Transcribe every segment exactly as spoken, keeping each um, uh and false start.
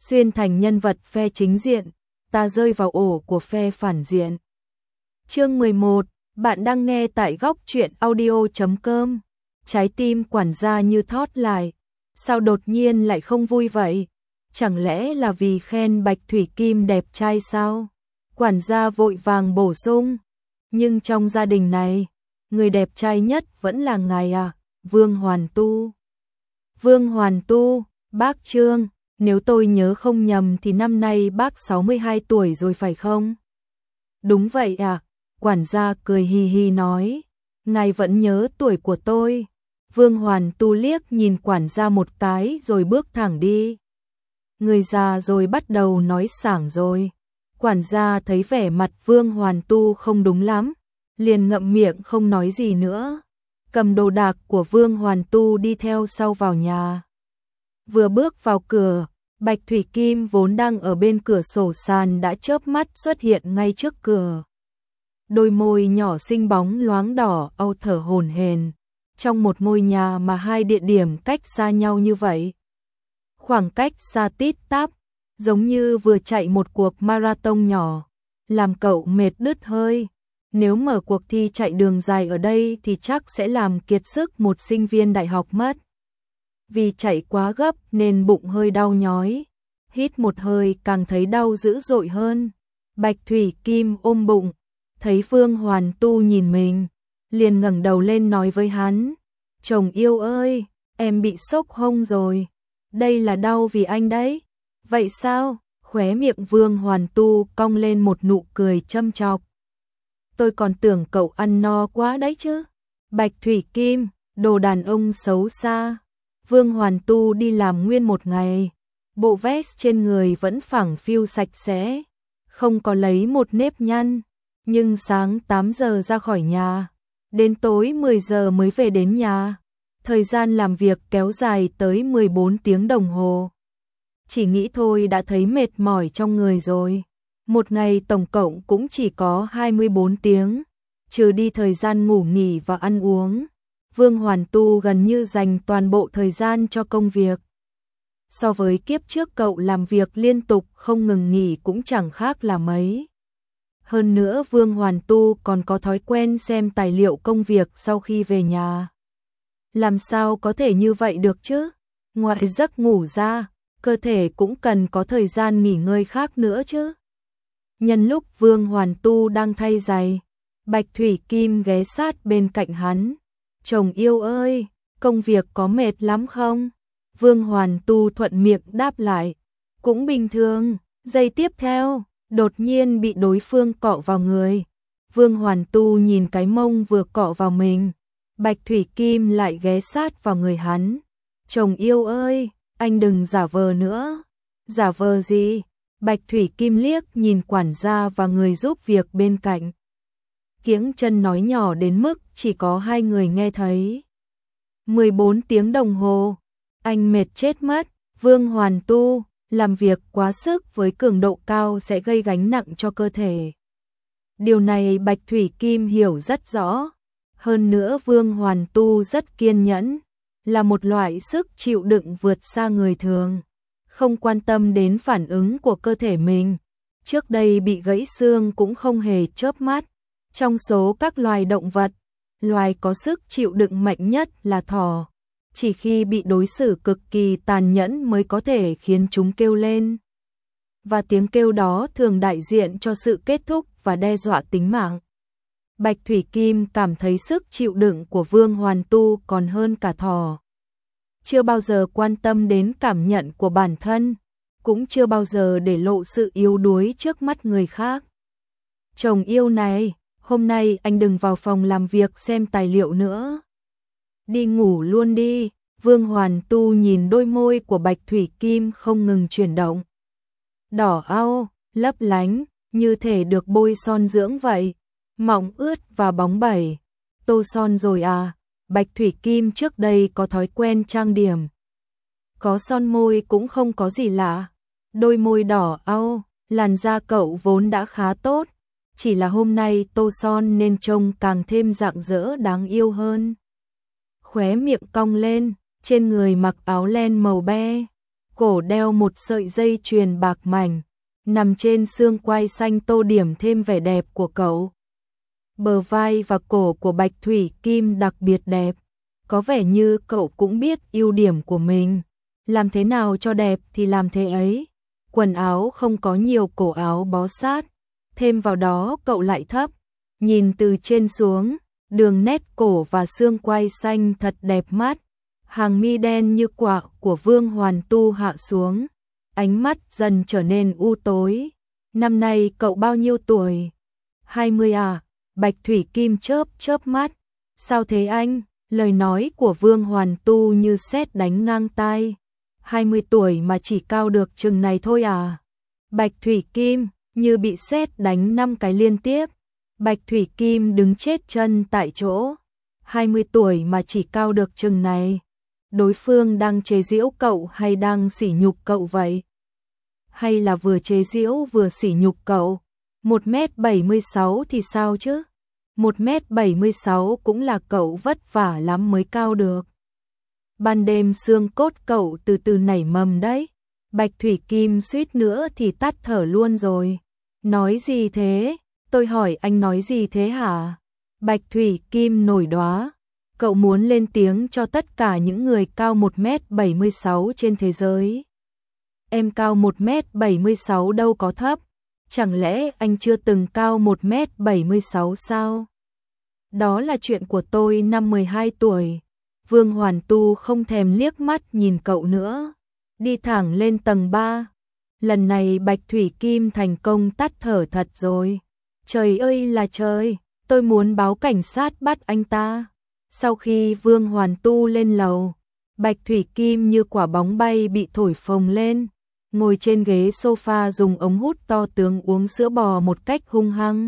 xuyên thành nhân vật phe chính diện, ta rơi vào ổ của phe phản diện. Chương mười một, bạn đang nghe tại góc truyện audio chấm com. Trái tim quản gia như thót lại, sao đột nhiên lại không vui vậy? Chẳng lẽ là vì khen Bạch Thủy Kim đẹp trai sao? Quản gia vội vàng bổ sung, nhưng trong gia đình này, người đẹp trai nhất vẫn là ngài à, Vương Hoàn Tu. Vương Hoàn Tu, bác Trương, nếu tôi nhớ không nhầm thì năm nay bác sáu mươi hai tuổi rồi phải không? Đúng vậy à, quản gia cười hì hì nói, ngài vẫn nhớ tuổi của tôi. Vương Hoàn Tu liếc nhìn quản gia một cái rồi bước thẳng đi. Người già rồi bắt đầu nói sảng rồi. Quản gia thấy vẻ mặt Vương Hoàn Tu không đúng lắm, liền ngậm miệng không nói gì nữa. Cầm đồ đạc của Vương Hoàn Tu đi theo sau vào nhà. Vừa bước vào cửa, Bạch Thủy Kim vốn đang ở bên cửa sổ sàn đã chớp mắt xuất hiện ngay trước cửa. Đôi môi nhỏ xinh bóng loáng đỏ âu thở hổn hển. Trong một ngôi nhà mà hai địa điểm cách xa nhau như vậy. Khoảng cách xa tít tắp, giống như vừa chạy một cuộc marathon nhỏ, làm cậu mệt đứt hơi. Nếu mở cuộc thi chạy đường dài ở đây thì chắc sẽ làm kiệt sức một sinh viên đại học mất. Vì chạy quá gấp nên bụng hơi đau nhói, hít một hơi càng thấy đau dữ dội hơn. Bạch Thủy Kim ôm bụng, thấy Vương Hoàn Tu nhìn mình, liền ngẩng đầu lên nói với hắn, chồng yêu ơi, em bị sốc hông rồi, đây là đau vì anh đấy. Vậy sao? Khóe miệng Vương Hoàn Tu cong lên một nụ cười châm chọc. Tôi còn tưởng cậu ăn no quá đấy chứ. Bạch Thủy Kim, đồ đàn ông xấu xa. Vương Hoàn Tu đi làm nguyên một ngày, bộ vest trên người vẫn phẳng phiu sạch sẽ, không có lấy một nếp nhăn, nhưng sáng tám giờ ra khỏi nhà, đến tối mười giờ mới về đến nhà. Thời gian làm việc kéo dài tới mười bốn tiếng đồng hồ. Chỉ nghĩ thôi đã thấy mệt mỏi trong người rồi. Một ngày tổng cộng cũng chỉ có hai mươi bốn tiếng, trừ đi thời gian ngủ nghỉ và ăn uống. Vương Hoàn Tu gần như dành toàn bộ thời gian cho công việc. So với kiếp trước cậu làm việc liên tục không ngừng nghỉ cũng chẳng khác là mấy. Hơn nữa Vương Hoàn Tu còn có thói quen xem tài liệu công việc sau khi về nhà. Làm sao có thể như vậy được chứ? Ngoài giấc ngủ ra, cơ thể cũng cần có thời gian nghỉ ngơi khác nữa chứ. Nhân lúc Vương Hoàn Tu đang thay giày, Bạch Thủy Kim ghé sát bên cạnh hắn. Chồng yêu ơi, công việc có mệt lắm không? Vương Hoàn Tu thuận miệng đáp lại, cũng bình thường. Giây tiếp theo, đột nhiên bị đối phương cọ vào người. Vương Hoàn Tu nhìn cái mông vừa cọ vào mình. Bạch Thủy Kim lại ghé sát vào người hắn. Chồng yêu ơi, anh đừng giả vờ nữa. Giả vờ gì? Bạch Thủy Kim liếc nhìn quản gia và người giúp việc bên cạnh. Kiếng chân nói nhỏ đến mức chỉ có hai người nghe thấy. mười bốn tiếng đồng hồ, anh mệt chết mất. Vương Hoàn Tu, làm việc quá sức với cường độ cao sẽ gây gánh nặng cho cơ thể. Điều này Bạch Thủy Kim hiểu rất rõ. Hơn nữa Vương Hoàn Tu rất kiên nhẫn, là một loại sức chịu đựng vượt xa người thường, không quan tâm đến phản ứng của cơ thể mình. Trước đây bị gãy xương cũng không hề chớp mắt. Trong số các loài động vật, loài có sức chịu đựng mạnh nhất là thỏ. Chỉ khi bị đối xử cực kỳ tàn nhẫn mới có thể khiến chúng kêu lên. Và tiếng kêu đó thường đại diện cho sự kết thúc và đe dọa tính mạng. Bạch Thủy Kim cảm thấy sức chịu đựng của Vương Hoàn Tu còn hơn cả thỏ. Chưa bao giờ quan tâm đến cảm nhận của bản thân, cũng chưa bao giờ để lộ sự yếu đuối trước mắt người khác. Chồng yêu này, hôm nay anh đừng vào phòng làm việc xem tài liệu nữa. Đi ngủ luôn đi. Vương Hoàn Tu nhìn đôi môi của Bạch Thủy Kim không ngừng chuyển động. Đỏ au, lấp lánh, như thể được bôi son dưỡng vậy. Mỏng ướt và bóng bẩy. Tô son rồi à? Bạch Thủy Kim trước đây có thói quen trang điểm. Có son môi cũng không có gì lạ. Đôi môi đỏ au, làn da cậu vốn đã khá tốt. Chỉ là hôm nay tô son nên trông càng thêm rạng rỡ đáng yêu hơn. Khóe miệng cong lên, trên người mặc áo len màu be. cổ đeo một sợi dây chuyền bạc mảnh, nằm trên xương quai xanh tô điểm thêm vẻ đẹp của cậu. Bờ vai và cổ của Bạch Thủy Kim đặc biệt đẹp, có vẻ như cậu cũng biết ưu điểm của mình, làm thế nào cho đẹp thì làm thế ấy. Quần áo không có nhiều cổ áo bó sát, thêm vào đó cậu lại thấp, nhìn từ trên xuống, đường nét cổ và xương quai xanh thật đẹp mắt. Hàng mi đen như quạ của Vương Hoàn Tu hạ xuống, ánh mắt dần trở nên u tối. Năm nay cậu bao nhiêu tuổi? hai mươi à? Bạch Thủy Kim chớp chớp mắt. Sao thế anh? Lời nói của Vương Hoàn Tu như sét đánh ngang tai. hai mươi tuổi mà chỉ cao được chừng này thôi à? Bạch Thủy Kim như bị sét đánh năm cái liên tiếp. Bạch Thủy Kim đứng chết chân tại chỗ. hai mươi tuổi mà chỉ cao được chừng này. Đối phương đang chế giễu cậu hay đang sỉ nhục cậu vậy? Hay là vừa chế giễu vừa sỉ nhục cậu? một mét bảy mươi sáu thì sao chứ? một mét bảy mươi sáu cũng là cậu vất vả lắm mới cao được. Ban đêm xương cốt cậu từ từ nảy mầm đấy. Bạch Thủy Kim suýt nữa thì tắt thở luôn rồi. Nói gì thế? Tôi hỏi anh nói gì thế hả? Bạch Thủy Kim nổi đoá. Cậu muốn lên tiếng cho tất cả những người cao một mét bảy mươi sáu trên thế giới. Em cao một mét bảy mươi sáu đâu có thấp. Chẳng lẽ anh chưa từng cao một mét bảy mươi sáu sao? Đó là chuyện của tôi năm mười hai tuổi. Vương Hoàn Tu không thèm liếc mắt nhìn cậu nữa, đi thẳng lên tầng ba. Lần này Bạch Thủy Kim thành công tắt thở thật rồi. Trời ơi là trời, tôi muốn báo cảnh sát bắt anh ta. Sau khi Vương Hoàn Tu lên lầu, Bạch Thủy Kim như quả bóng bay bị thổi phồng lên, ngồi trên ghế sofa dùng ống hút to tướng uống sữa bò một cách hung hăng.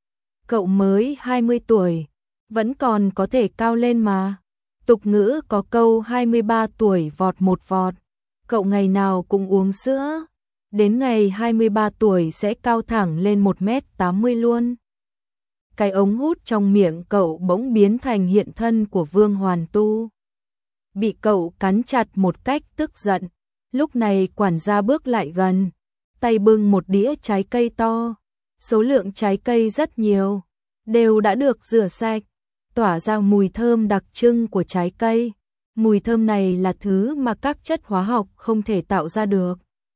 Cậu mới hai mươi tuổi, vẫn còn có thể cao lên mà. Tục ngữ có câu hai mươi ba tuổi vọt một vọt, cậu ngày nào cũng uống sữa, đến ngày hai mươi ba tuổi sẽ cao thẳng lên một mét tám mươi luôn. Cái ống hút trong miệng cậu bỗng biến thành hiện thân của Vương Hoàn Tu. Bị cậu cắn chặt một cách tức giận, lúc này quản gia bước lại gần, tay bưng một đĩa trái cây to, số lượng trái cây rất nhiều, đều đã được rửa sạch, tỏa ra mùi thơm đặc trưng của trái cây. Mùi thơm này là thứ mà các chất hóa học không thể tạo ra được.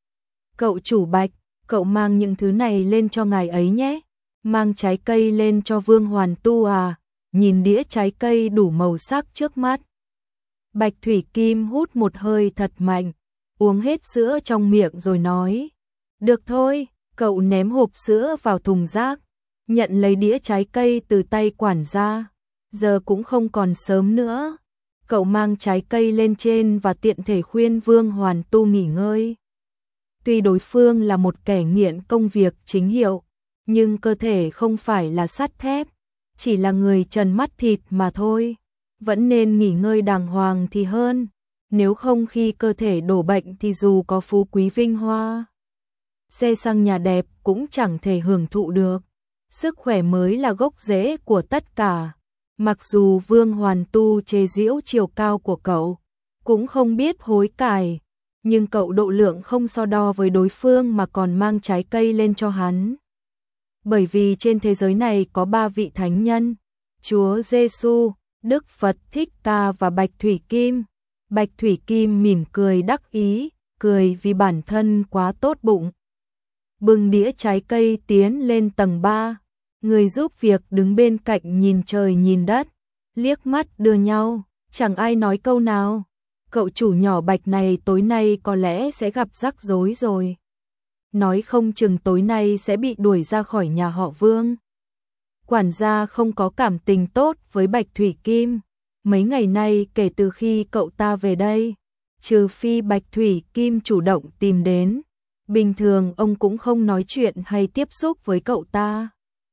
Cậu chủ Bạch, cậu mang những thứ này lên cho ngài ấy nhé. Mang trái cây lên cho Vương Hoàn Tu à? Nhìn đĩa trái cây đủ màu sắc trước mắt. Bạch Thủy Kim hút một hơi thật mạnh, uống hết sữa trong miệng rồi nói. Được thôi, cậu ném hộp sữa vào thùng rác, nhận lấy đĩa trái cây từ tay quản gia. Giờ cũng không còn sớm nữa. Cậu mang trái cây lên trên và tiện thể khuyên Vương Hoàn Tu nghỉ ngơi. Tuy đối phương là một kẻ nghiện công việc chính hiệu, nhưng cơ thể không phải là sắt thép, chỉ là người trần mắt thịt mà thôi. Vẫn nên nghỉ ngơi đàng hoàng thì hơn, nếu không khi cơ thể đổ bệnh thì dù có phú quý vinh hoa, xe sang nhà đẹp cũng chẳng thể hưởng thụ được. Sức khỏe mới là gốc rễ của tất cả. Mặc dù Vương Hoàn Tu chế giễu chiều cao của cậu, cũng không biết hối cải, nhưng cậu độ lượng không so đo với đối phương mà còn mang trái cây lên cho hắn. Bởi vì trên thế giới này có ba vị thánh nhân, Chúa Giêsu, Đức Phật Thích Ca và Bạch Thủy Kim. Bạch Thủy Kim mỉm cười đắc ý, cười vì bản thân quá tốt bụng. Bưng đĩa trái cây tiến lên tầng ba. Người giúp việc đứng bên cạnh nhìn trời nhìn đất, liếc mắt đưa nhau, chẳng ai nói câu nào. Cậu chủ nhỏ Bạch này tối nay có lẽ sẽ gặp rắc rối rồi. Nói không chừng tối nay sẽ bị đuổi ra khỏi nhà họ Vương. Quản gia không có cảm tình tốt với Bạch Thủy Kim. Mấy ngày nay kể từ khi cậu ta về đây, trừ phi Bạch Thủy Kim chủ động tìm đến, bình thường ông cũng không nói chuyện hay tiếp xúc với cậu ta.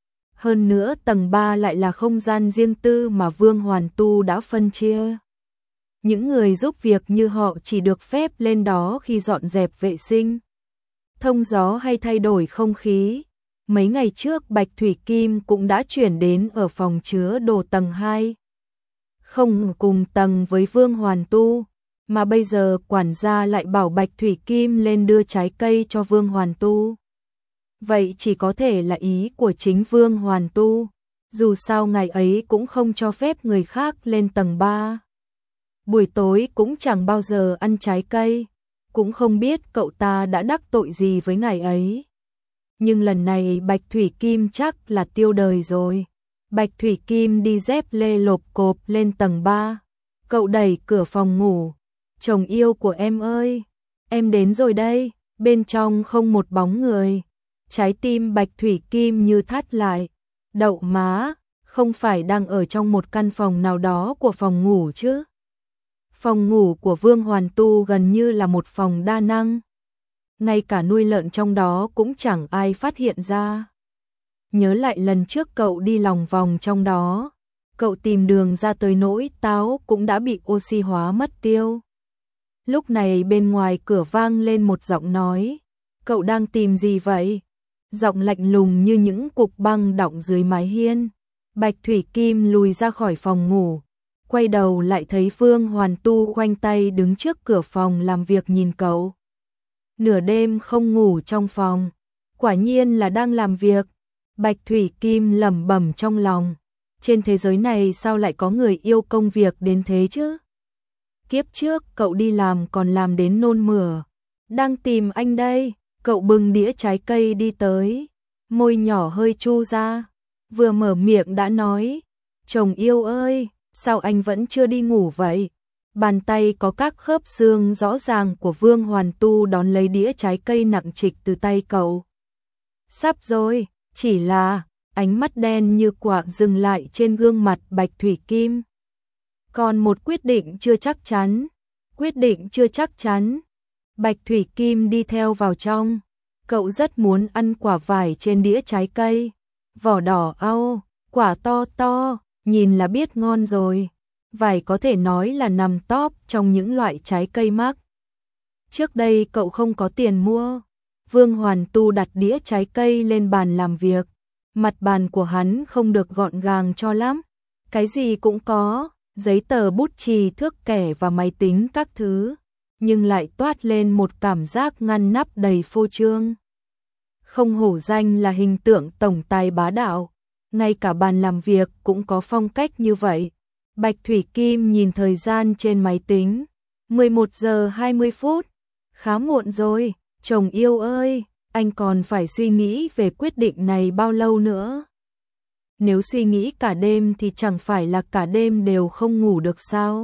Hơn nữa tầng ba lại là không gian riêng tư mà Vương Hoàn Tu đã phân chia. Những người giúp việc như họ chỉ được phép lên đó khi dọn dẹp vệ sinh, thông gió hay thay đổi không khí. Mấy ngày trước Bạch Thủy Kim cũng đã chuyển đến ở phòng chứa đồ tầng hai. Không cùng tầng với Vương Hoàn Tu, mà bây giờ quản gia lại bảo Bạch Thủy Kim lên đưa trái cây cho Vương Hoàn Tu. Vậy chỉ có thể là ý của chính Vương Hoàn Tu, dù sao ngày ấy cũng không cho phép người khác lên tầng ba. Buổi tối cũng chẳng bao giờ ăn trái cây, cũng không biết cậu ta đã đắc tội gì với ngày ấy. Nhưng lần này Bạch Thủy Kim chắc là tiêu đời rồi. Bạch Thủy Kim đi dép lê lộp cộp lên tầng ba. Cậu đẩy cửa phòng ngủ. Chồng yêu của em ơi, em đến rồi đây. Bên trong không một bóng người. Trái tim Bạch Thủy Kim như thắt lại. Đậu má, không phải đang ở trong một căn phòng nào đó của phòng ngủ chứ? Phòng ngủ của Vương Hoàn Tu gần như là một phòng đa năng. Ngay cả nuôi lợn trong đó cũng chẳng ai phát hiện ra. Nhớ lại lần trước cậu đi lòng vòng trong đó, cậu tìm đường ra tới nỗi táo cũng đã bị oxy hóa mất tiêu. Lúc này bên ngoài cửa vang lên một giọng nói, cậu đang tìm gì vậy? Giọng lạnh lùng như những cục băng đọng dưới mái hiên. Bạch Thủy Kim lùi ra khỏi phòng ngủ, quay đầu lại thấy Vương Hoàn Tu khoanh tay đứng trước cửa phòng làm việc nhìn cậu. Nửa đêm không ngủ trong phòng, quả nhiên là đang làm việc. Bạch Thủy Kim lẩm bẩm trong lòng, trên thế giới này sao lại có người yêu công việc đến thế chứ? Kiếp trước cậu đi làm còn làm đến nôn mửa. Đang tìm anh đây. Cậu bưng đĩa trái cây đi tới, môi nhỏ hơi chu ra, vừa mở miệng đã nói, chồng yêu ơi, sao anh vẫn chưa đi ngủ vậy? Bàn tay có các khớp xương rõ ràng của Vương Hoàn Tu đón lấy đĩa trái cây nặng trịch từ tay cậu. Sắp rồi, chỉ là, ánh mắt đen như quạ dừng lại trên gương mặt Bạch Thủy Kim. Còn một quyết định chưa chắc chắn, quyết định chưa chắc chắn. Bạch Thủy Kim đi theo vào trong, cậu rất muốn ăn quả vải trên đĩa trái cây, vỏ đỏ au, quả to to, nhìn là biết ngon rồi. Vải có thể nói là nằm top trong những loại trái cây mắc. Trước đây cậu không có tiền mua. Vương Hoàn Tu đặt đĩa trái cây lên bàn làm việc, mặt bàn của hắn không được gọn gàng cho lắm, cái gì cũng có, giấy tờ bút chì thước kẻ và máy tính các thứ, nhưng lại toát lên một cảm giác ngăn nắp đầy phô trương. Không hổ danh là hình tượng tổng tài bá đạo, ngay cả bàn làm việc cũng có phong cách như vậy. Bạch Thủy Kim nhìn thời gian trên máy tính, mười một giờ hai mươi phút, khá muộn rồi, chồng yêu ơi, anh còn phải suy nghĩ về quyết định này bao lâu nữa? Nếu suy nghĩ cả đêm thì chẳng phải là cả đêm đều không ngủ được sao?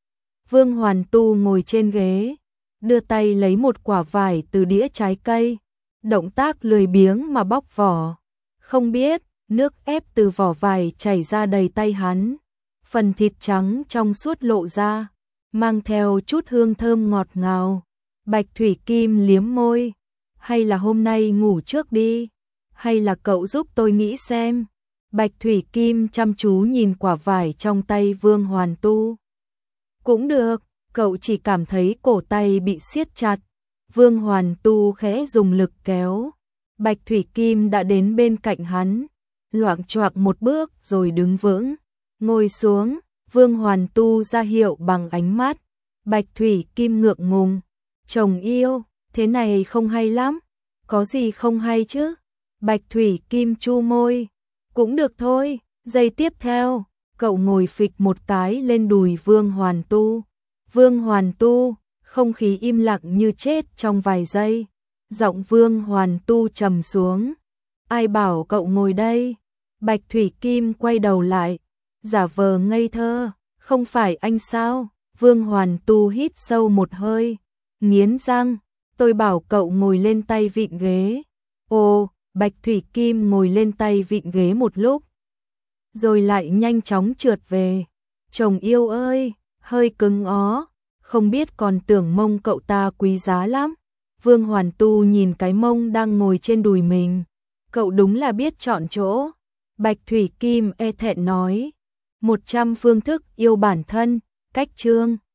Vương Hoàn Tu ngồi trên ghế, đưa tay lấy một quả vải từ đĩa trái cây, động tác lười biếng mà bóc vỏ. Không biết, nước ép từ vỏ vải chảy ra đầy tay hắn, phần thịt trắng trong suốt lộ ra, mang theo chút hương thơm ngọt ngào. Bạch Thủy Kim liếm môi, hay là hôm nay ngủ trước đi, hay là cậu giúp tôi nghĩ xem. Bạch Thủy Kim chăm chú nhìn quả vải trong tay Vương Hoàn Tu. Cũng được, cậu chỉ cảm thấy cổ tay bị siết chặt. Vương Hoàn Tu khẽ dùng lực kéo. Bạch Thủy Kim đã đến bên cạnh hắn, loạng choạng một bước rồi đứng vững, ngồi xuống. Vương Hoàn Tu ra hiệu bằng ánh mắt. Bạch Thủy Kim ngượng ngùng, chồng yêu, thế này không hay lắm. Có gì không hay chứ? Bạch Thủy Kim chu môi, cũng được thôi. Giây tiếp theo, cậu ngồi phịch một cái lên đùi Vương Hoàn Tu. Vương Hoàn Tu, không khí im lặng như chết trong vài giây. Giọng Vương Hoàn Tu trầm xuống, ai bảo cậu ngồi đây? Bạch Thủy Kim quay đầu lại, giả vờ ngây thơ, không phải anh sao? Vương Hoàn Tu hít sâu một hơi, nghiến răng, tôi bảo cậu ngồi lên tay vịn ghế. Ồ, Bạch Thủy Kim ngồi lên tay vịn ghế một lúc, rồi lại nhanh chóng trượt về. Chồng yêu ơi, hơi cứng ó, không biết còn tưởng mông cậu ta quý giá lắm. Vương Hoàn Tu nhìn cái mông đang ngồi trên đùi mình, cậu đúng là biết chọn chỗ. Bạch Thủy Kim e thẹn nói, một trăm phương thức yêu bản thân, cách chương.